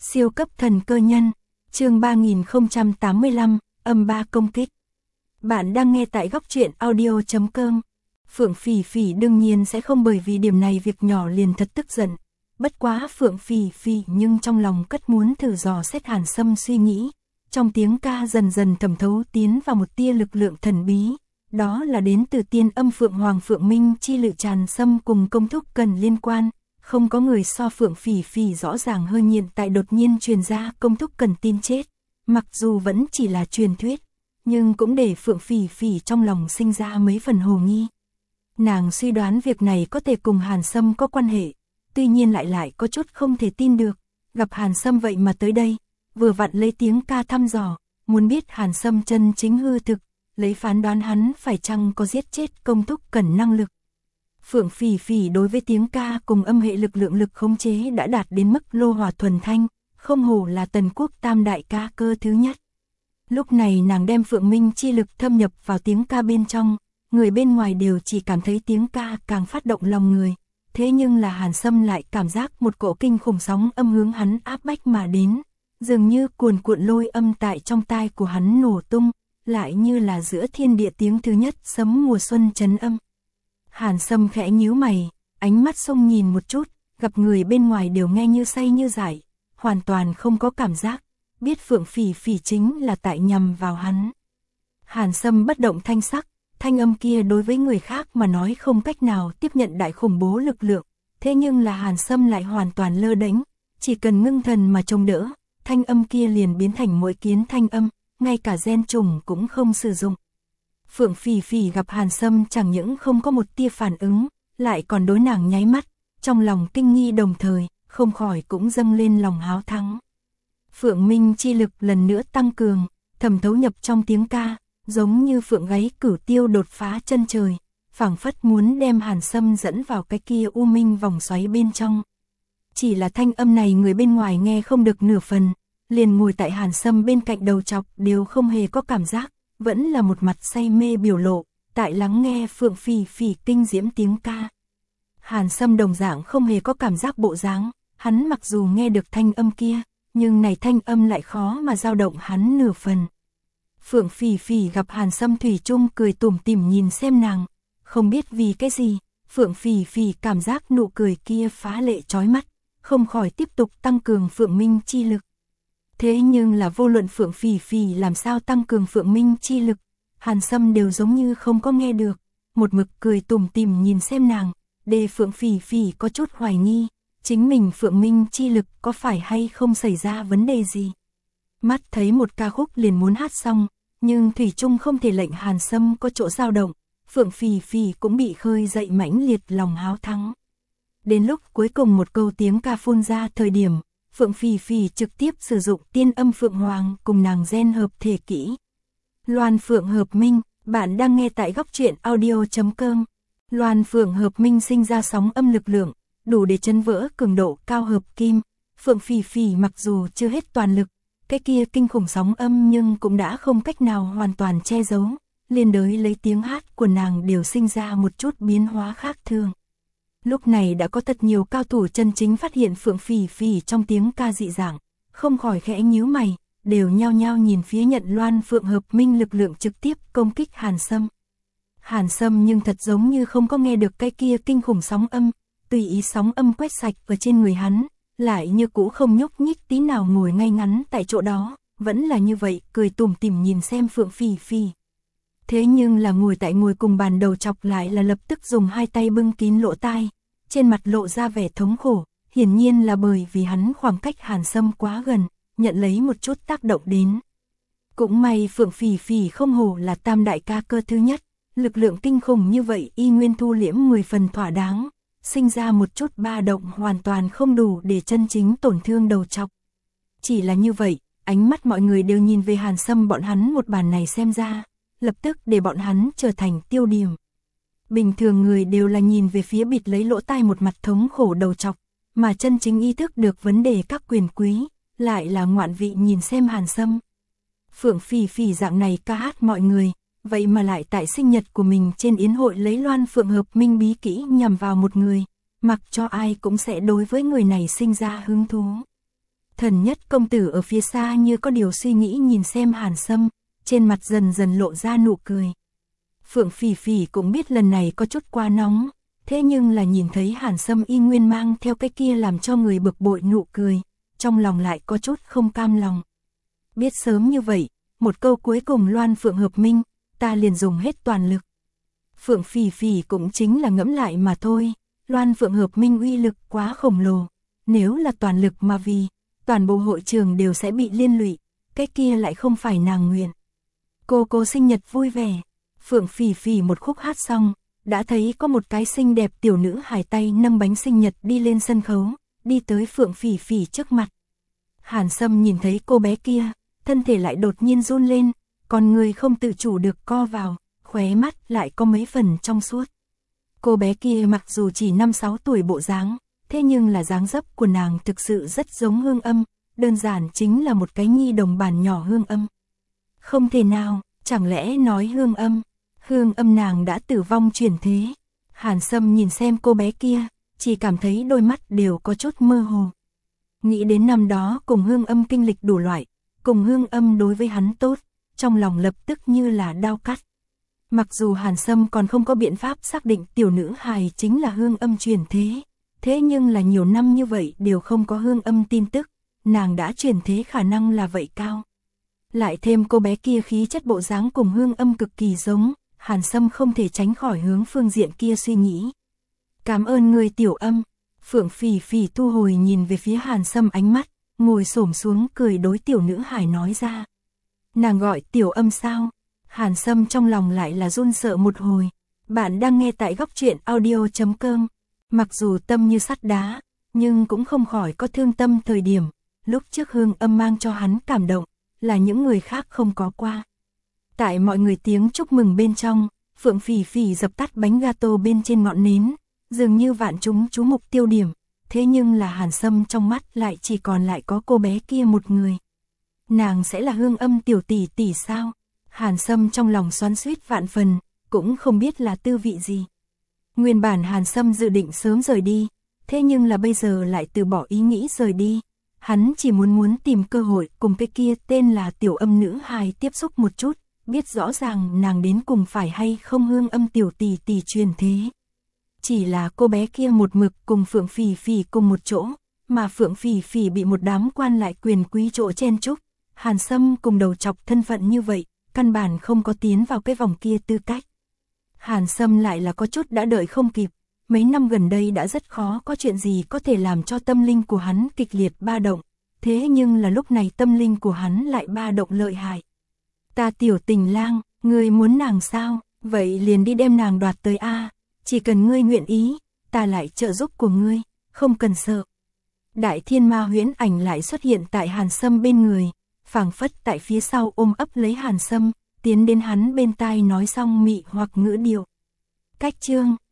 Siêu cấp thần cơ nhân, chương 3085, âm 3 công kích. Bạn đang nghe tại góc truyện audio.com. Phượng Phỉ Phỉ đương nhiên sẽ không bởi vì điểm này việc nhỏ liền thật tức giận. Bất quá Phượng Phỉ Phỉ nhưng trong lòng cất muốn thử dò xét Hàn Sâm suy nghĩ. Trong tiếng ca dần dần thẩm thấu tiến vào một tia lực lượng thần bí. Đó là đến từ tiên âm Phượng Hoàng Phượng Minh chi lự tràn xâm cùng công thúc cần liên quan. Không có người so Phượng Phỉ Phỉ rõ ràng hơn hiện tại đột nhiên truyền ra công thúc cần tin chết. Mặc dù vẫn chỉ là truyền thuyết, nhưng cũng để Phượng Phỉ Phỉ trong lòng sinh ra mấy phần hồ nghi. Nàng suy đoán việc này có thể cùng Hàn Sâm có quan hệ, tuy nhiên lại có chút không thể tin được. Gặp Hàn Sâm vậy mà tới đây, vừa vặn lấy tiếng ca thăm dò, muốn biết Hàn Sâm chân chính hư thực, lấy phán đoán hắn phải chăng có giết chết công thúc cần năng lực. Phượng Phỉ Phỉ đối với tiếng ca cùng âm hệ lực lượng lực khống chế đã đạt đến mức lô hỏa thuần thanh, không hổ là Tần Quốc tam đại ca cơ thứ nhất. Lúc này nàng đem Phượng Minh chi lực thâm nhập vào tiếng ca bên trong, người bên ngoài đều chỉ cảm thấy tiếng ca càng phát động lòng người. Thế nhưng là Hàn Sâm lại cảm giác một cỗ kinh khủng sóng âm hướng hắn áp bách mà đến, dường như cuồn cuộn lôi âm tại trong tai của hắn nổ tung, lại như là giữa thiên địa tiếng thứ nhất sấm mùa xuân trấn âm. Hàn Sâm khẽ nhíu mày, ánh mắt xông nhìn một chút, gặp người bên ngoài đều nghe như say như dại, hoàn toàn không có cảm giác, biết Phượng Phỉ Phỉ chính là tại nhằm vào hắn. Hàn Sâm bất động thanh sắc, thanh âm kia đối với người khác mà nói không cách nào tiếp nhận đại khủng bố lực lượng, thế nhưng là Hàn Sâm lại hoàn toàn lơ đễnh, chỉ cần ngưng thần mà trông đỡ, thanh âm kia liền biến thành muỗi kiến thanh âm, ngay cả gen trùng cũng không sử dụng. Phượng Phỉ Phỉ gặp Hàn Sâm chẳng những không có một tia phản ứng, lại còn đối nàng nháy mắt, trong lòng kinh nghi đồng thời, không khỏi cũng dâng lên lòng háo thắng. Phượng Minh chi lực lần nữa tăng cường, thẩm thấu nhập trong tiếng ca, giống như phượng gáy cửu tiêu đột phá chân trời, phảng phất muốn đem Hàn Sâm dẫn vào cái kia u minh vòng xoáy bên trong. Chỉ là thanh âm này người bên ngoài nghe không được nửa phần, liền ngồi tại Hàn Sâm bên cạnh đầu chọc đều không hề có cảm giác, vẫn là một mặt say mê biểu lộ, tại lắng nghe Phượng Phỉ Phỉ kinh diễm tiếng ca. Hàn Sâm đồng dạng không hề có cảm giác bộ dáng, hắn mặc dù nghe được thanh âm kia, nhưng này thanh âm lại khó mà dao động hắn nửa phần. Phượng Phỉ Phỉ gặp Hàn Sâm thủy chung cười tủm tỉm nhìn xem nàng, không biết vì cái gì, Phượng Phỉ Phỉ cảm giác nụ cười kia phá lệ chói mắt, không khỏi tiếp tục tăng cường Phượng Minh chi lực. Thế nhưng là vô luận Phượng Phỉ Phỉ làm sao tăng cường Phượng Minh chi lực, Hàn Sâm đều giống như không có nghe được, một mực cười tủm tỉm nhìn xem nàng, để Phượng Phỉ Phỉ có chút hoài nghi, chính mình Phượng Minh chi lực có phải hay không xảy ra vấn đề gì. Mắt thấy một ca khúc liền muốn hát xong, nhưng thủy chung không thể lệnh Hàn Sâm có chỗ dao động, Phượng Phỉ Phỉ cũng bị khơi dậy mãnh liệt lòng háo thắng. Đến lúc cuối cùng một câu tiếng ca phun ra thời điểm, Phượng Phỉ Phỉ trực tiếp sử dụng tiên âm Phượng Hoàng cùng nàng gen hợp thể kỹ. Loan Phượng hợp minh, bạn đang nghe tại góc truyện audio.com. Loan Phượng hợp minh sinh ra sóng âm lực lượng, đủ để chấn vỡ cường độ cao hợp kim. Phượng Phỉ Phỉ mặc dù chưa hết toàn lực, cái kia kinh khủng sóng âm nhưng cũng đã không cách nào hoàn toàn che giấu, liên đới lấy tiếng hát của nàng đều sinh ra một chút biến hóa khác thường. Lúc này đã có thật nhiều cao thủ chân chính phát hiện Phượng Phỉ Phỉ trong tiếng ca dị dạng, không khỏi khẽ nhíu mày, đều nhao nhao nhìn phía nhận Loan Phượng hợp minh lực lượng trực tiếp công kích Hàn Sâm. Hàn Sâm nhưng thật giống như không có nghe được cái kia kinh khủng sóng âm, tùy ý sóng âm quét sạch ở trên người hắn, lại như cũ không nhúc nhích tí nào ngồi ngay ngắn tại chỗ đó, vẫn là như vậy, cười tủm tỉm nhìn xem Phượng Phỉ Phỉ. Thế nhưng là ngồi cùng bàn đầu chọc lại là lập tức dùng hai tay bưng kín lỗ tai, trên mặt lộ ra vẻ thống khổ, hiển nhiên là bởi vì hắn khoảng cách Hàn Sâm quá gần, nhận lấy một chút tác động đến. Cũng may Phượng Phỉ Phỉ không hổ là tam đại ca cơ thứ nhất, lực lượng kinh khủng như vậy y nguyên thu liễm 10 phần thỏa đáng, sinh ra một chút ba động hoàn toàn không đủ để chân chính tổn thương đầu chọc. Chỉ là như vậy, ánh mắt mọi người đều nhìn về Hàn Sâm bọn hắn một bàn này xem ra, lập tức để bọn hắn trở thành tiêu điểm. Bình thường người đều là nhìn về phía bịt lấy lỗ tai một mặt thống khổ đầu chọc, mà chân chính ý thức được vấn đề các quyền quý, lại là ngoạn vị nhìn xem Hàn Sâm. Phượng Phỉ Phỉ dạng này ca hát mọi người, vậy mà lại tại sinh nhật của mình trên yến hội lấy Loan Phượng hợp minh bí kỹ nhằm vào một người, mặc cho ai cũng sẽ đối với người này sinh ra hứng thú. Thần Nhất công tử ở phía xa như có điều suy nghĩ nhìn xem Hàn Sâm, trên mặt dần dần lộ ra nụ cười. Phượng Phỉ Phỉ cũng biết lần này có chút quá nóng, thế nhưng là nhìn thấy Hàn Sâm y nguyên mang theo cái kia làm cho người bực bội nụ cười, trong lòng lại có chút không cam lòng. Biết sớm như vậy, một câu cuối cùng Loan Phượng hợp minh, ta liền dùng hết toàn lực. Phượng Phỉ Phỉ cũng chính là ngẫm lại mà thôi, Loan Phượng hợp minh uy lực quá khổng lồ, nếu là toàn lực mà vì, toàn bộ hội trường đều sẽ bị liên lụy, cái kia lại không phải nàng nguyện. Cô sinh nhật vui vẻ, Phượng Phỉ Phỉ một khúc hát xong, đã thấy có một cái xinh đẹp tiểu nữ hài tay nâng bánh sinh nhật đi lên sân khấu, đi tới Phượng Phỉ Phỉ trước mặt. Hàn Sâm nhìn thấy cô bé kia, thân thể lại đột nhiên run lên, còn người không tự chủ được co vào, khóe mắt lại có mấy phần trong suốt. Cô bé kia mặc dù chỉ 5-6 tuổi bộ dáng, thế nhưng là dáng dấp của nàng thực sự rất giống Hương Âm, đơn giản chính là một cái nhi đồng bản nhỏ Hương Âm. Không thể nào, chẳng lẽ nói Hương Âm nàng đã tử vong chuyển thế. Hàn Sâm nhìn xem cô bé kia, chỉ cảm thấy đôi mắt đều có chút mơ hồ. Nghĩ đến năm đó cùng Hương Âm kinh lịch đủ loại, cùng Hương Âm đối với hắn tốt, trong lòng lập tức như là đau cắt. Mặc dù Hàn Sâm còn không có biện pháp xác định tiểu nữ hài chính là Hương Âm chuyển thế, thế nhưng là nhiều năm như vậy đều không có Hương Âm tin tức, nàng đã chuyển thế khả năng là vậy cao. Lại thêm cô bé kia khí chất bộ dáng cùng Hương Âm cực kỳ giống, Hàn Sâm không thể tránh khỏi hướng phương diện kia suy nghĩ. Cảm ơn người Tiểu Âm. Phượng Phỉ Phỉ thu hồi nhìn về phía Hàn Sâm ánh mắt, ngồi xổm xuống cười đối tiểu nữ hài nói ra. Nàng gọi Tiểu Âm sao? Hàn Sâm trong lòng lại là run sợ một hồi. Bạn đang nghe tại góc truyện audio.com. Mặc dù tâm như sắt đá, nhưng cũng không khỏi có thương tâm thời điểm. Lúc trước Hương Âm mang cho hắn cảm động, là những người khác không có qua. Tại mọi người tiếng chúc mừng bên trong, Phượng Phỉ Phỉ dập tắt bánh gato bên trên ngọn nến, dường như vạn chúng chú mục tiêu điểm, thế nhưng là Hàn Sâm trong mắt lại chỉ còn lại có cô bé kia một người. Nàng sẽ là Hương Âm tiểu tỷ tỷ sao? Hàn Sâm trong lòng xoắn xuýt vạn phần, cũng không biết là tư vị gì. Nguyên bản Hàn Sâm dự định sớm rời đi, thế nhưng là bây giờ lại từ bỏ ý nghĩ rời đi. Hắn chỉ muốn tìm cơ hội cùng cái kia tên là Tiểu Âm nữ hài tiếp xúc một chút, biết rõ ràng nàng đến cùng phải hay không Hương Âm tiểu tỷ tỷ truyền thế. Chỉ là cô bé kia một mực cùng Phượng Phỉ Phỉ cùng một chỗ, mà Phượng Phỉ Phỉ bị một đám quan lại quyền quý chỗ chen chúc. Hàn Sâm cùng đầu chọc thân phận như vậy, căn bản không có tiến vào cái vòng kia tư cách. Hàn Sâm lại là có chút đã đợi không kịp, mấy năm gần đây đã rất khó có chuyện gì có thể làm cho tâm linh của hắn kịch liệt ba động, thế nhưng là lúc này tâm linh của hắn lại ba động lợi hại. Ta Tiểu Tình Lang, ngươi muốn nàng sao? Vậy liền đi đem nàng đoạt tới a, chỉ cần ngươi nguyện ý, ta lại trợ giúp của ngươi, không cần sợ. Đại Thiên Ma huyễn ảnh lại xuất hiện tại Hàn Sâm bên người, phảng phất tại phía sau ôm ấp lấy Hàn Sâm, tiến đến hắn bên tai nói xong mị hoặc ngữ điệu. Cách chương